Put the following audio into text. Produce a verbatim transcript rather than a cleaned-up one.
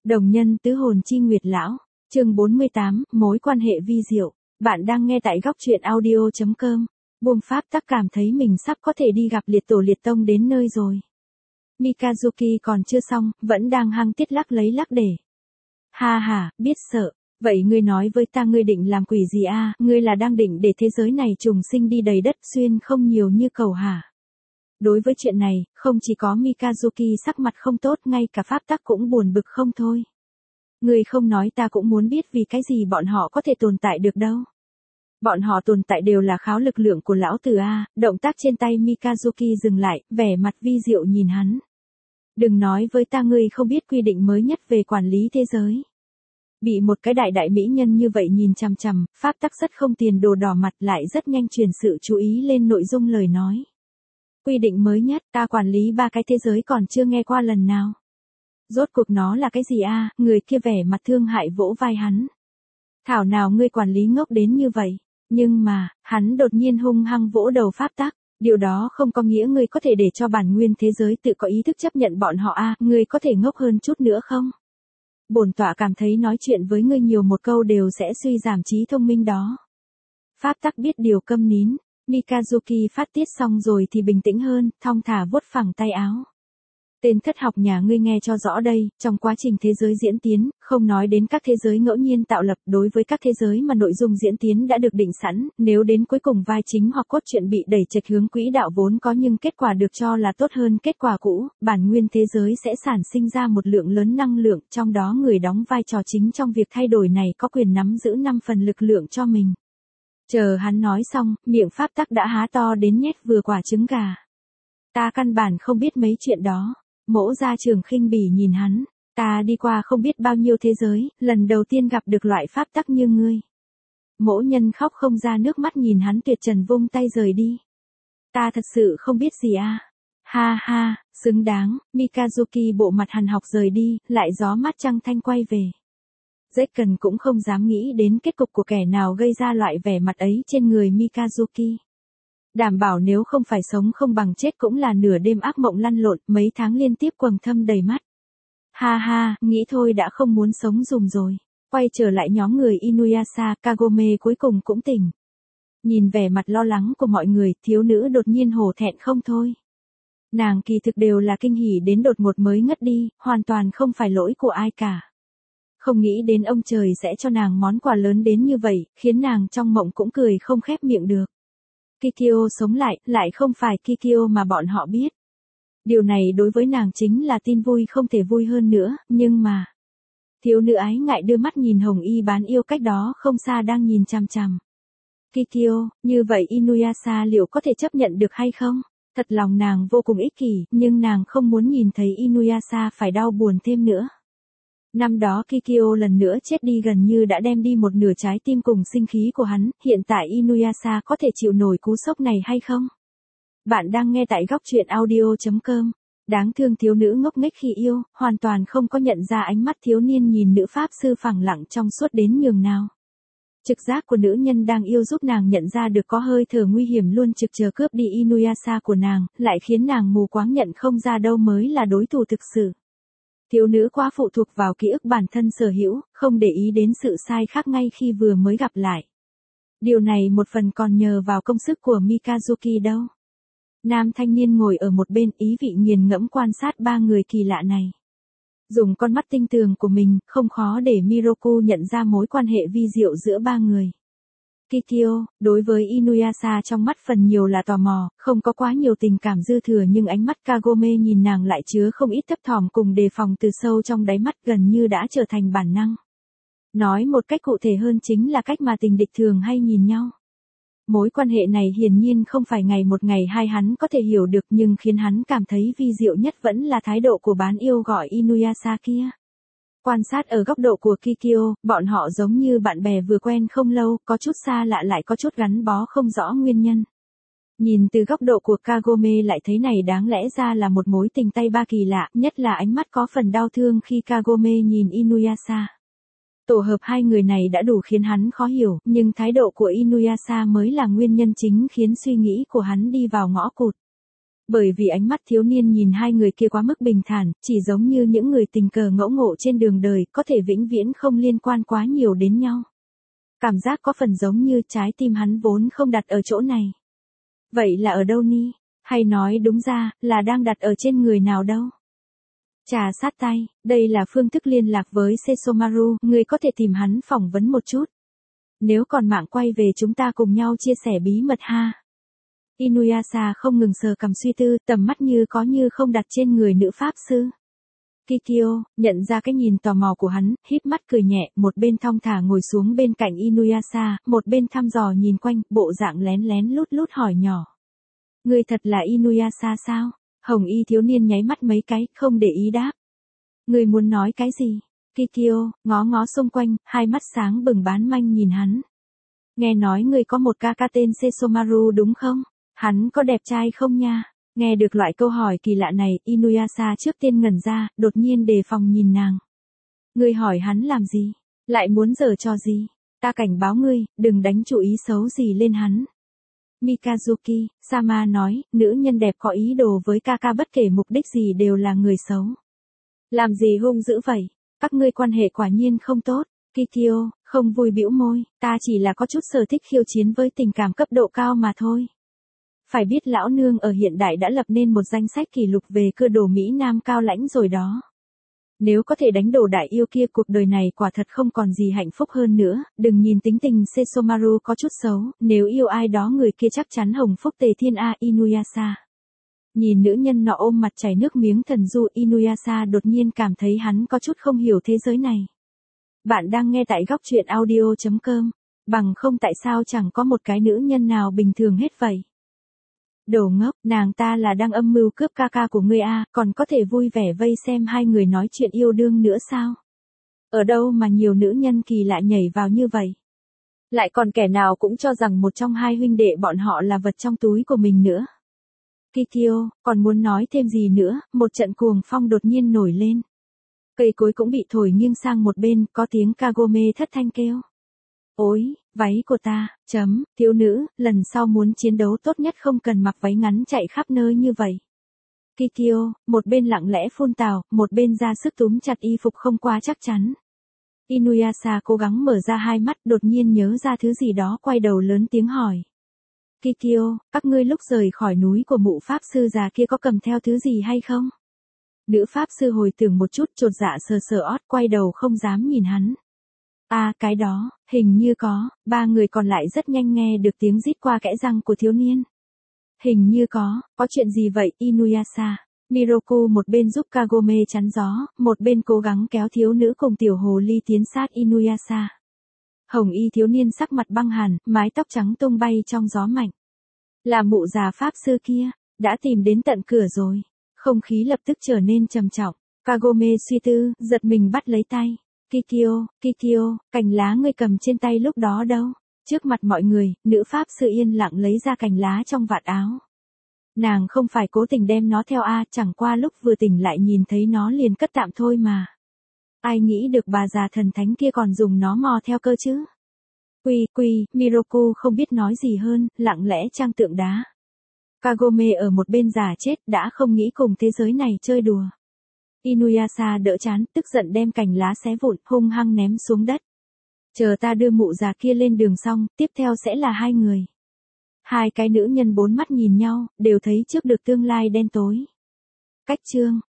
Đồng nhân tứ hồn chi nguyệt lão, chương bốn mươi tám, mối quan hệ vi diệu. Bạn đang nghe tại góc truyện audio chấm com. Buông pháp tắc cảm thấy mình sắp có thể đi gặp liệt tổ liệt tông đến nơi rồi. Mikazuki còn chưa xong, vẫn đang hăng tiết lắc lấy lắc để. Ha ha, biết sợ. Vậy ngươi nói với ta ngươi định làm quỷ gì a? À? Ngươi là đang định để thế giới này trùng sinh đi đầy đất xuyên không nhiều như cầu hả? Đối với chuyện này, không chỉ có Mikazuki sắc mặt không tốt, ngay cả pháp tắc cũng buồn bực không thôi. Ngươi không nói ta cũng muốn biết vì cái gì bọn họ có thể tồn tại được đâu. Bọn họ tồn tại đều là kháo lực lượng của lão tử a. Động tác trên tay Mikazuki dừng lại, vẻ mặt vi diệu nhìn hắn. Đừng nói với ta ngươi không biết quy định mới nhất về quản lý thế giới. Bị một cái đại đại mỹ nhân như vậy nhìn chằm chằm, pháp tắc rất không tiền đồ đỏ mặt lại rất nhanh truyền sự chú ý lên nội dung lời nói. Quy định mới nhất, ta quản lý ba cái thế giới còn chưa nghe qua lần nào. Rốt cuộc nó là cái gì a? À? Người kia vẻ mặt thương hại vỗ vai hắn. Thảo nào ngươi quản lý ngốc đến như vậy. Nhưng mà, hắn đột nhiên hung hăng vỗ đầu pháp tắc. Điều đó không có nghĩa ngươi có thể để cho bản nguyên thế giới tự có ý thức chấp nhận bọn họ a. À? Ngươi có thể ngốc hơn chút nữa không? Bổn tọa cảm thấy nói chuyện với ngươi nhiều một câu đều sẽ suy giảm trí thông minh đó. Pháp tắc biết điều câm nín. Mikazuki phát tiết xong rồi thì bình tĩnh hơn, thong thả vuốt phẳng tay áo. Tên thất học nhà ngươi nghe cho rõ đây, trong quá trình thế giới diễn tiến, không nói đến các thế giới ngẫu nhiên tạo lập, đối với các thế giới mà nội dung diễn tiến đã được định sẵn, nếu đến cuối cùng vai chính hoặc cốt truyện bị đẩy chệch hướng quỹ đạo vốn có nhưng kết quả được cho là tốt hơn kết quả cũ, bản nguyên thế giới sẽ sản sinh ra một lượng lớn năng lượng, trong đó người đóng vai trò chính trong việc thay đổi này có quyền nắm giữ năm phần lực lượng cho mình. Chờ hắn nói xong, miệng pháp tắc đã há to đến nhét vừa quả trứng gà. Ta căn bản không biết mấy chuyện đó. Mỗ gia trường khinh bỉ nhìn hắn. Ta đi qua không biết bao nhiêu thế giới, lần đầu tiên gặp được loại pháp tắc như ngươi. Mỗ nhân khóc không ra nước mắt nhìn hắn tuyệt trần vung tay rời đi. Ta thật sự không biết gì à. Ha ha, xứng đáng, Mikazuki bộ mặt hằn học rời đi, lại gió mát trăng thanh quay về. Zekken cũng không dám nghĩ đến kết cục của kẻ nào gây ra loại vẻ mặt ấy trên người Mikazuki. Đảm bảo nếu không phải sống không bằng chết cũng là nửa đêm ác mộng lăn lộn, mấy tháng liên tiếp quầng thâm đầy mắt. Ha ha, nghĩ thôi đã không muốn sống dùm rồi. Quay trở lại nhóm người Inuyasha, Kagome cuối cùng cũng tỉnh. Nhìn vẻ mặt lo lắng của mọi người, thiếu nữ đột nhiên hổ thẹn không thôi. Nàng kỳ thực đều là kinh hỉ đến đột ngột mới ngất đi, hoàn toàn không phải lỗi của ai cả. Không nghĩ đến ông trời sẽ cho nàng món quà lớn đến như vậy, khiến nàng trong mộng cũng cười không khép miệng được. Kikyo sống lại, lại không phải Kikyo mà bọn họ biết. Điều này đối với nàng chính là tin vui không thể vui hơn nữa, nhưng mà... Thiếu nữ ái ngại đưa mắt nhìn Hồng Y bán yêu cách đó không xa đang nhìn chằm chằm. Kikyo, như vậy Inuyasha liệu có thể chấp nhận được hay không? Thật lòng nàng vô cùng ích kỷ, nhưng nàng không muốn nhìn thấy Inuyasha phải đau buồn thêm nữa. Năm đó Kikyo lần nữa chết đi gần như đã đem đi một nửa trái tim cùng sinh khí của hắn, hiện tại Inuyasha có thể chịu nổi cú sốc này hay không? Bạn đang nghe tại góc truyện audio chấm com. Đáng thương thiếu nữ ngốc nghếch khi yêu, hoàn toàn không có nhận ra ánh mắt thiếu niên nhìn nữ pháp sư phẳng lặng trong suốt đến nhường nào. Trực giác của nữ nhân đang yêu giúp nàng nhận ra được có hơi thở nguy hiểm luôn trực chờ cướp đi Inuyasha của nàng, lại khiến nàng mù quáng nhận không ra đâu mới là đối thủ thực sự. Thiếu nữ quá phụ thuộc vào ký ức bản thân sở hữu, không để ý đến sự sai khác ngay khi vừa mới gặp lại. Điều này một phần còn nhờ vào công sức của Mikazuki đâu. Nam thanh niên ngồi ở một bên ý vị nghiền ngẫm quan sát ba người kỳ lạ này. Dùng con mắt tinh tường của mình, không khó để Miroku nhận ra mối quan hệ vi diệu giữa ba người. Kikyo, đối với Inuyasha trong mắt phần nhiều là tò mò, không có quá nhiều tình cảm dư thừa nhưng ánh mắt Kagome nhìn nàng lại chứa không ít thấp thỏm cùng đề phòng từ sâu trong đáy mắt gần như đã trở thành bản năng. Nói một cách cụ thể hơn chính là cách mà tình địch thường hay nhìn nhau. Mối quan hệ này hiển nhiên không phải ngày một ngày hai hắn có thể hiểu được nhưng khiến hắn cảm thấy vi diệu nhất vẫn là thái độ của bán yêu gọi Inuyasha kia. Quan sát ở góc độ của Kikyo, bọn họ giống như bạn bè vừa quen không lâu, có chút xa lạ lại có chút gắn bó không rõ nguyên nhân. Nhìn từ góc độ của Kagome lại thấy này đáng lẽ ra là một mối tình tay ba kỳ lạ, nhất là ánh mắt có phần đau thương khi Kagome nhìn Inuyasha. Tổ hợp hai người này đã đủ khiến hắn khó hiểu, nhưng thái độ của Inuyasha mới là nguyên nhân chính khiến suy nghĩ của hắn đi vào ngõ cụt. Bởi vì ánh mắt thiếu niên nhìn hai người kia quá mức bình thản, chỉ giống như những người tình cờ ngẫu ngộ trên đường đời, có thể vĩnh viễn không liên quan quá nhiều đến nhau. Cảm giác có phần giống như trái tim hắn vốn không đặt ở chỗ này. Vậy là ở đâu ni? Hay nói đúng ra, là đang đặt ở trên người nào đâu? Trà sát tay, đây là phương thức liên lạc với Sesomaru, người có thể tìm hắn phỏng vấn một chút. Nếu còn mạng quay về chúng ta cùng nhau chia sẻ bí mật ha. Inuyasha không ngừng sờ cằm suy tư, tầm mắt như có như không đặt trên người nữ pháp sư. Kikyo, nhận ra cái nhìn tò mò của hắn, híp mắt cười nhẹ, một bên thong thả ngồi xuống bên cạnh Inuyasha, một bên thăm dò nhìn quanh, bộ dạng lén lén lút lút hỏi nhỏ. Người thật là Inuyasha sao? Hồng y thiếu niên nháy mắt mấy cái, không để ý đáp. Người muốn nói cái gì? Kikyo, ngó ngó xung quanh, hai mắt sáng bừng bán manh nhìn hắn. Nghe nói người có một ca ca tên Sesomaru đúng không? Hắn có đẹp trai không nha? Nghe được loại câu hỏi kỳ lạ này, Inuyasha trước tiên ngẩn ra, đột nhiên đề phòng nhìn nàng. Ngươi hỏi hắn làm gì? Lại muốn giở trò gì? Ta cảnh báo ngươi, đừng đánh chủ ý xấu gì lên hắn. Mikazuki, Sama nói, nữ nhân đẹp có ý đồ với Kaka bất kể mục đích gì đều là người xấu. Làm gì hung dữ vậy? Các ngươi quan hệ quả nhiên không tốt. Kikyo, không vui bĩu môi, ta chỉ là có chút sở thích khiêu chiến với tình cảm cấp độ cao mà thôi. Phải biết lão nương ở hiện đại đã lập nên một danh sách kỷ lục về cơ đồ Mỹ Nam cao lãnh rồi đó. Nếu có thể đánh đổ đại yêu kia cuộc đời này quả thật không còn gì hạnh phúc hơn nữa, đừng nhìn tính tình Sesomaru có chút xấu, nếu yêu ai đó người kia chắc chắn hồng phúc tề thiên a Inuyasha. Nhìn nữ nhân nọ ôm mặt chảy nước miếng thần du Inuyasha đột nhiên cảm thấy hắn có chút không hiểu thế giới này. Bạn đang nghe tại góc truyện audio chấm com, bằng không tại sao chẳng có một cái nữ nhân nào bình thường hết vậy. Đồ ngốc, nàng ta là đang âm mưu cướp ca ca của ngươi a, còn có thể vui vẻ vây xem hai người nói chuyện yêu đương nữa sao? Ở đâu mà nhiều nữ nhân kỳ lạ nhảy vào như vậy? Lại còn kẻ nào cũng cho rằng một trong hai huynh đệ bọn họ là vật trong túi của mình nữa. Kikyo, còn muốn nói thêm gì nữa, một trận cuồng phong đột nhiên nổi lên. Cây cối cũng bị thổi nghiêng sang một bên, có tiếng Kagome thất thanh kêu. Ôi, váy của ta, chấm, thiếu nữ, lần sau muốn chiến đấu tốt nhất không cần mặc váy ngắn chạy khắp nơi như vậy. Kikyo, một bên lặng lẽ phun tào, một bên ra sức túm chặt y phục không quá chắc chắn. Inuyasha cố gắng mở ra hai mắt, đột nhiên nhớ ra thứ gì đó, quay đầu lớn tiếng hỏi. Kikyo, các ngươi lúc rời khỏi núi của mụ pháp sư già kia có cầm theo thứ gì hay không? Nữ pháp sư hồi tưởng một chút, chột dạ sờ sờ ót, quay đầu không dám nhìn hắn. À, cái đó, hình như có, ba người còn lại rất nhanh nghe được tiếng rít qua kẽ răng của thiếu niên. Hình như có, có chuyện gì vậy, Inuyasha? Miroku một bên giúp Kagome chắn gió, một bên cố gắng kéo thiếu nữ cùng tiểu hồ ly tiến sát Inuyasha. Hồng y thiếu niên sắc mặt băng hàn, mái tóc trắng tung bay trong gió mạnh. Là mụ già pháp sư kia, đã tìm đến tận cửa rồi. Không khí lập tức trở nên trầm trọng. Kagome suy tư, giật mình bắt lấy tay. Kikyo, Kikyo, cành lá ngươi cầm trên tay lúc đó đâu? Trước mặt mọi người, nữ pháp sư yên lặng lấy ra cành lá trong vạt áo. Nàng không phải cố tình đem nó theo a, chẳng qua lúc vừa tỉnh lại nhìn thấy nó liền cất tạm thôi mà. Ai nghĩ được bà già thần thánh kia còn dùng nó mò theo cơ chứ? Quy, quy, Miroku không biết nói gì hơn, lặng lẽ trang tượng đá. Kagome ở một bên già chết đã không nghĩ cùng thế giới này chơi đùa. Inuyasha đỡ chán, tức giận đem cành lá xé vụn, hung hăng ném xuống đất. Chờ ta đưa mụ già kia lên đường xong, tiếp theo sẽ là hai người. Hai cái nữ nhân bốn mắt nhìn nhau, đều thấy trước được tương lai đen tối. Cách chương.